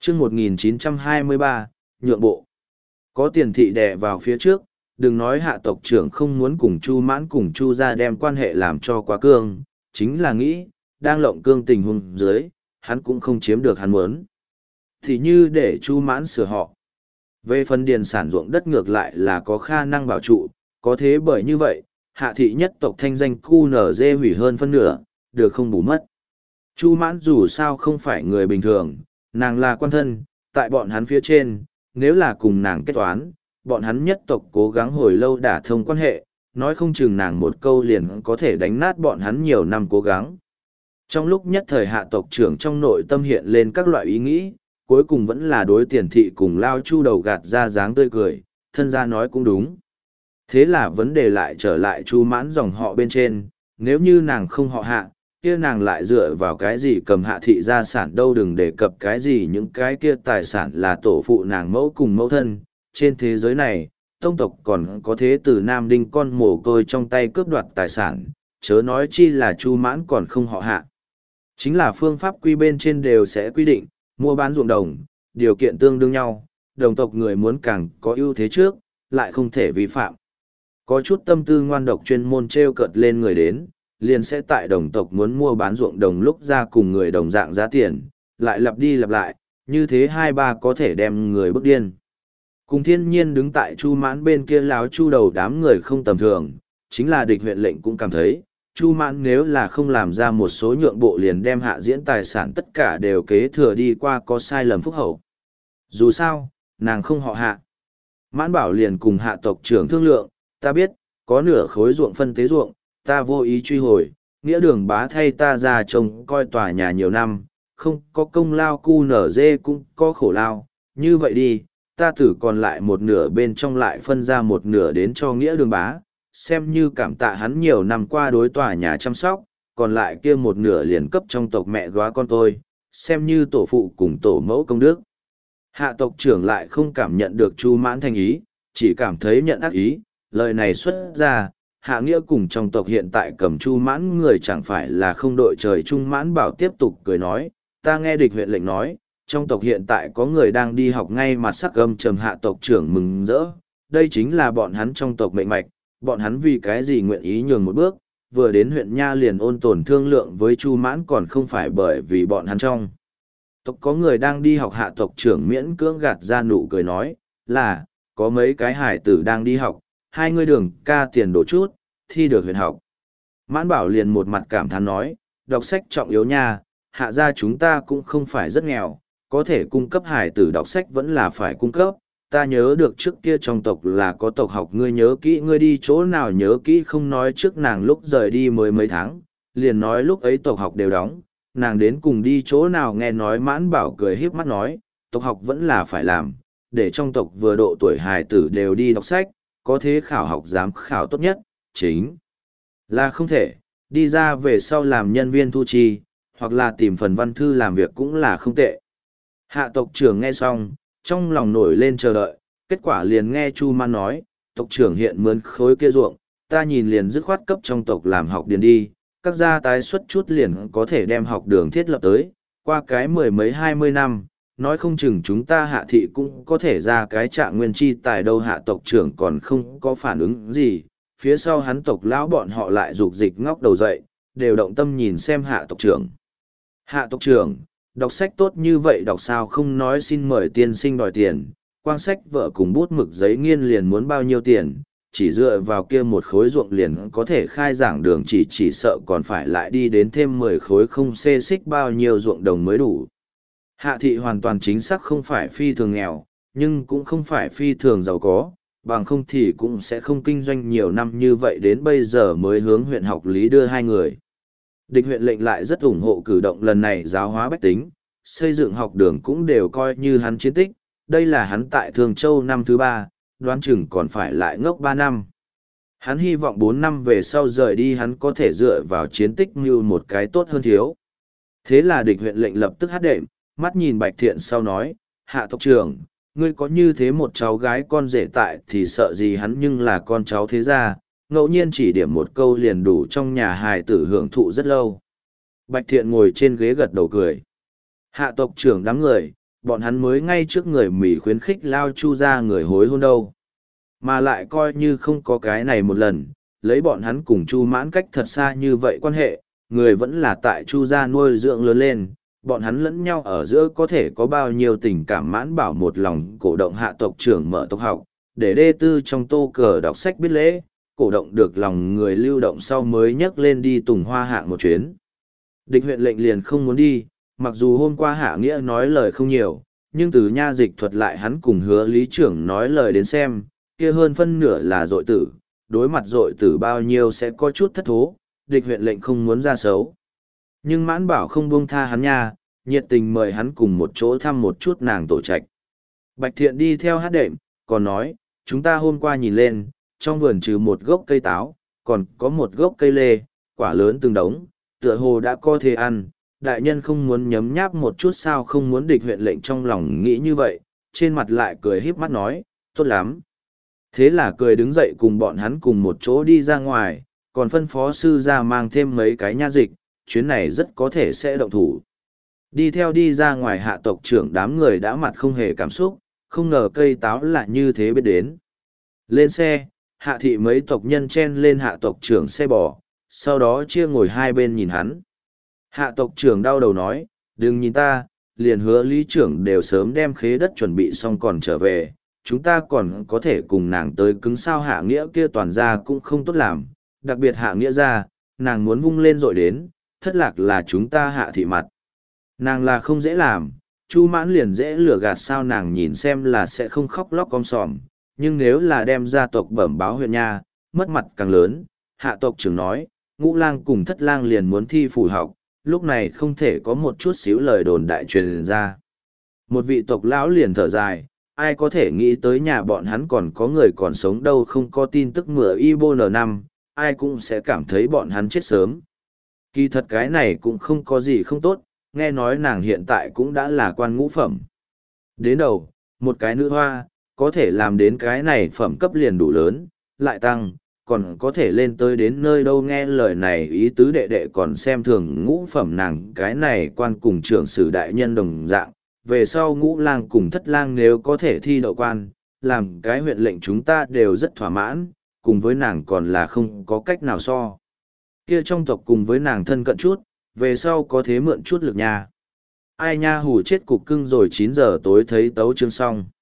chương 1923, nhượng bộ. Có tiền thị đè vào phía trước, đừng nói hạ tộc trưởng không muốn cùng Chu Mãn cùng Chu gia đem quan hệ làm cho quá cương, chính là nghĩ, đang lộng cương tình huống dưới, hắn cũng không chiếm được hắn muốn. Thì như để Chu Mãn sửa họ. Về phần điền sản ruộng đất ngược lại là có khả năng bảo trụ, có thế bởi như vậy, hạ thị nhất tộc thanh danh QNZ hủy hơn phân nửa, được không bù mất. Chu Mãn dù sao không phải người bình thường, nàng là quan thân, tại bọn hắn phía trên, nếu là cùng nàng kết toán, bọn hắn nhất tộc cố gắng hồi lâu đả thông quan hệ, nói không chừng nàng một câu liền có thể đánh nát bọn hắn nhiều năm cố gắng. Trong lúc nhất thời hạ tộc trưởng trong nội tâm hiện lên các loại ý nghĩ, cuối cùng vẫn là đối tiền thị cùng Lao Chu đầu gạt ra dáng tươi cười, thân gia nói cũng đúng. Thế là vấn đề lại trở lại Chu Mãn dòng họ bên trên, nếu như nàng không họ hạ, kia nàng lại dựa vào cái gì cầm hạ thị gia sản đâu, đừng đề cập cái gì những cái kia tài sản là tổ phụ nàng mẫu cùng mẫu thân. Trên thế giới này, tông tộc còn có thế từ Nam Đinh con mồ côi trong tay cướp đoạt tài sản, chớ nói chi là Chu Mãn còn không họ hạ. Chính là phương pháp quy bên trên đều sẽ quy định, mua bán ruộng đồng, điều kiện tương đương nhau, đồng tộc người muốn càng có ưu thế trước, lại không thể vi phạm. Có chút tâm tư ngoan độc chuyên môn treo cợt lên người đến, liền sẽ tại đồng tộc muốn mua bán ruộng đồng lúc ra cùng người đồng dạng giá tiền, lại lặp đi lặp lại, như thế hai ba có thể đem người bức điên. Cùng thiên nhiên đứng tại Chu Mãn bên kia láo Chu đầu đám người không tầm thường, chính là địch huyện lệnh cũng cảm thấy, Chu Mãn nếu là không làm ra một số nhượng bộ liền đem hạ diễn tài sản tất cả đều kế thừa đi qua có sai lầm phúc hậu. Dù sao, nàng không họ hạ. Mãn Bảo liền cùng hạ tộc trưởng thương lượng, ta biết, có nửa khối ruộng phân tế ruộng, ta vô ý truy hồi, nghĩa đường bá thay ta ra trông coi tòa nhà nhiều năm, không có công lao cu nở dê cũng có khổ lao, như vậy đi, ta tử còn lại một nửa bên trong lại phân ra một nửa đến cho nghĩa đường bá, xem như cảm tạ hắn nhiều năm qua đối tòa nhà chăm sóc, còn lại kia một nửa liền cấp trong tộc mẹ góa con tôi, xem như tổ phụ cùng tổ mẫu công đức. Hạ tộc trưởng lại không cảm nhận được Chu Mãn thành ý, chỉ cảm thấy nhận ác ý, lời này xuất ra, Hạ Nghĩa cùng trong tộc hiện tại cầm Chu Mãn người chẳng phải là không đội trời chung. Mãn Bảo tiếp tục cười nói, ta nghe địch huyện lệnh nói, trong tộc hiện tại có người đang đi học ngay mặt sắc âm trầm. Hạ tộc trưởng mừng rỡ, đây chính là bọn hắn trong tộc mệnh mạch, bọn hắn vì cái gì nguyện ý nhường một bước, vừa đến huyện Nha liền ôn tồn thương lượng với Chu Mãn còn không phải bởi vì bọn hắn trong tộc có người đang đi học. Hạ tộc trưởng miễn cưỡng gạt ra nụ cười nói, là, có mấy cái hải tử đang đi học, hai người đường ca tiền đổ chút, thi được huyện học. Mãn Bảo liền một mặt cảm thán nói, đọc sách trọng yếu nha, hạ gia chúng ta cũng không phải rất nghèo, có thể cung cấp hải tử đọc sách vẫn là phải cung cấp. Ta nhớ được trước kia trong tộc là có tộc học, ngươi nhớ kỹ, ngươi đi chỗ nào nhớ kỹ không? Nói trước nàng lúc rời đi mới mấy tháng, liền nói lúc ấy tộc học đều đóng, nàng đến cùng đi chỗ nào nghe nói. Mãn Bảo cười híp mắt nói, tộc học vẫn là phải làm, để trong tộc vừa độ tuổi hài tử đều đi đọc sách, có thế khảo học giám khảo tốt nhất, chính là không thể, đi ra về sau làm nhân viên thu chi, hoặc là tìm phần văn thư làm việc cũng là không tệ. Hạ tộc trưởng nghe xong, trong lòng nổi lên chờ đợi, kết quả liền nghe Chu Mãn nói, tộc trưởng hiện mướn khối kia ruộng, ta nhìn liền dứt khoát cấp trong tộc làm học điền đi, các gia tái xuất chút liền có thể đem học đường thiết lập tới, qua cái 10 mấy 20 năm, nói không chừng chúng ta Hạ thị cũng có thể ra cái trạng nguyên chi tài đâu. Hạ tộc trưởng còn không có phản ứng gì, phía sau hắn tộc lão bọn họ lại rục dịch ngóc đầu dậy, đều động tâm nhìn xem Hạ tộc trưởng. Hạ tộc trưởng, đọc sách tốt như vậy đọc sao không nói xin mời tiên sinh đòi tiền, quang sách vợ cùng bút mực giấy nghiên liền muốn bao nhiêu tiền, chỉ dựa vào kia một khối ruộng liền có thể khai giảng đường, chỉ sợ còn phải lại đi đến thêm 10 khối không xê xích bao nhiêu ruộng đồng mới đủ. Hạ thị hoàn toàn chính xác không phải phi thường nghèo, nhưng cũng không phải phi thường giàu có, bằng không thì cũng sẽ không kinh doanh nhiều năm như vậy đến bây giờ mới hướng huyện học lý đưa hai người. Địch huyện lệnh lại rất ủng hộ cử động lần này giáo hóa bách tính, xây dựng học đường cũng đều coi như hắn chiến tích, đây là hắn tại Thường Châu năm thứ 3, đoán chừng còn phải lại ngốc 3 năm. Hắn hy vọng 4 năm về sau rời đi hắn có thể dựa vào chiến tích mưu một cái tốt hơn thiếu. Thế là địch huyện lệnh lập tức hát đệm, mắt nhìn Bạch Thiện sau nói, Hạ tộc trưởng, ngươi có như thế một cháu gái con rể tại thì sợ gì hắn, nhưng là con cháu thế gia, ngẫu nhiên chỉ điểm một câu liền đủ trong nhà hài tử hưởng thụ rất lâu. Bạch Thiện ngồi trên ghế gật đầu cười. Hạ tộc trưởng đám người, bọn hắn mới ngay trước người Mỹ khuyến khích Lao Chu ra người hối hôn đâu. Mà lại coi như không có cái này một lần, lấy bọn hắn cùng Chu Mãn cách thật xa như vậy quan hệ, người vẫn là tại Chu gia nuôi dưỡng lớn lên, bọn hắn lẫn nhau ở giữa có thể có bao nhiêu tình cảm. Mãn Bảo một lòng cổ động hạ tộc trưởng mở tộc học, để đê tư trong tô cờ đọc sách biết lễ, cổ động được lòng người lưu động sau mới nhấc lên đi Tùng Hoa hạng một chuyến. Địch huyện lệnh liền không muốn đi, mặc dù hôm qua Hạ Nghĩa nói lời không nhiều, nhưng từ nha dịch thuật lại hắn cùng Hứa lý trưởng nói lời đến xem, kia hơn phân nửa là dội tử, đối mặt dội tử bao nhiêu sẽ có chút thất thố, địch huyện lệnh không muốn ra xấu. Nhưng Mãn Bảo không buông tha hắn nha, nhiệt tình mời hắn cùng một chỗ thăm một chút nàng tổ trạch. Bạch Thiện đi theo hát đệm, còn nói, chúng ta hôm qua nhìn lên, trong vườn trừ một gốc cây táo, còn có một gốc cây lê, quả lớn từng đống, tựa hồ đã có thể ăn. Đại nhân không muốn nhấm nháp một chút sao? Không muốn. Địch huyện lệnh trong lòng nghĩ như vậy, trên mặt lại cười híp mắt nói, tốt lắm. Thế là cười đứng dậy cùng bọn hắn cùng một chỗ đi ra ngoài, còn phân phó sư ra mang thêm mấy cái nha dịch, chuyến này rất có thể sẽ động thủ. Đi theo đi ra ngoài hạ tộc trưởng đám người đã mặt không hề cảm xúc, không ngờ cây táo là như thế biết đến. Lên xe, hạ thị mấy tộc nhân chen lên hạ tộc trưởng xe bò, sau đó chia ngồi hai bên nhìn hắn. Hạ tộc trưởng đau đầu nói, đừng nhìn ta, liền Hứa lý trưởng đều sớm đem khế đất chuẩn bị xong còn trở về, chúng ta còn có thể cùng nàng tới cứng sao? Hạ Nghĩa kia toàn ra cũng không tốt làm, đặc biệt Hạ Nghĩa ra, nàng muốn vung lên rồi đến, thất lạc là chúng ta hạ thị mặt. Nàng là không dễ làm, Chu Mãn liền dễ lừa gạt sao? Nàng nhìn xem là sẽ không khóc lóc om sòm, nhưng nếu là đem gia tộc bẩm báo huyện nha, mất mặt càng lớn. Hạ tộc trưởng nói, Ngũ Lang cùng Thất Lang liền muốn thi phủ học, lúc này không thể có một chút xíu lời đồn đại truyền ra. Một vị tộc lão liền thở dài, ai có thể nghĩ tới nhà bọn hắn còn có người còn sống đâu. Không có tin tức mửa Ibo N5, ai cũng sẽ cảm thấy bọn hắn chết sớm. Kỳ thật cái này cũng không có gì không tốt, nghe nói nàng hiện tại cũng đã là quan ngũ phẩm. Đến đầu, một cái nữ hoa, có thể làm đến cái này phẩm cấp liền đủ lớn, lại tăng, còn có thể lên tới đến nơi đâu. Nghe lời này ý tứ đệ đệ còn xem thường ngũ phẩm nàng cái này quan cùng trưởng sử đại nhân đồng dạng. Về sau Ngũ Lang cùng Thất Lang nếu có thể thi đậu quan, làm cái huyện lệnh chúng ta đều rất thỏa mãn, cùng với nàng còn là không có cách nào so. Kia trong tộc cùng với nàng thân cận chút, về sau có thế mượn chút lực nha. Ai nha hù chết cục cưng rồi. 9 giờ tối thấy tấu chương xong.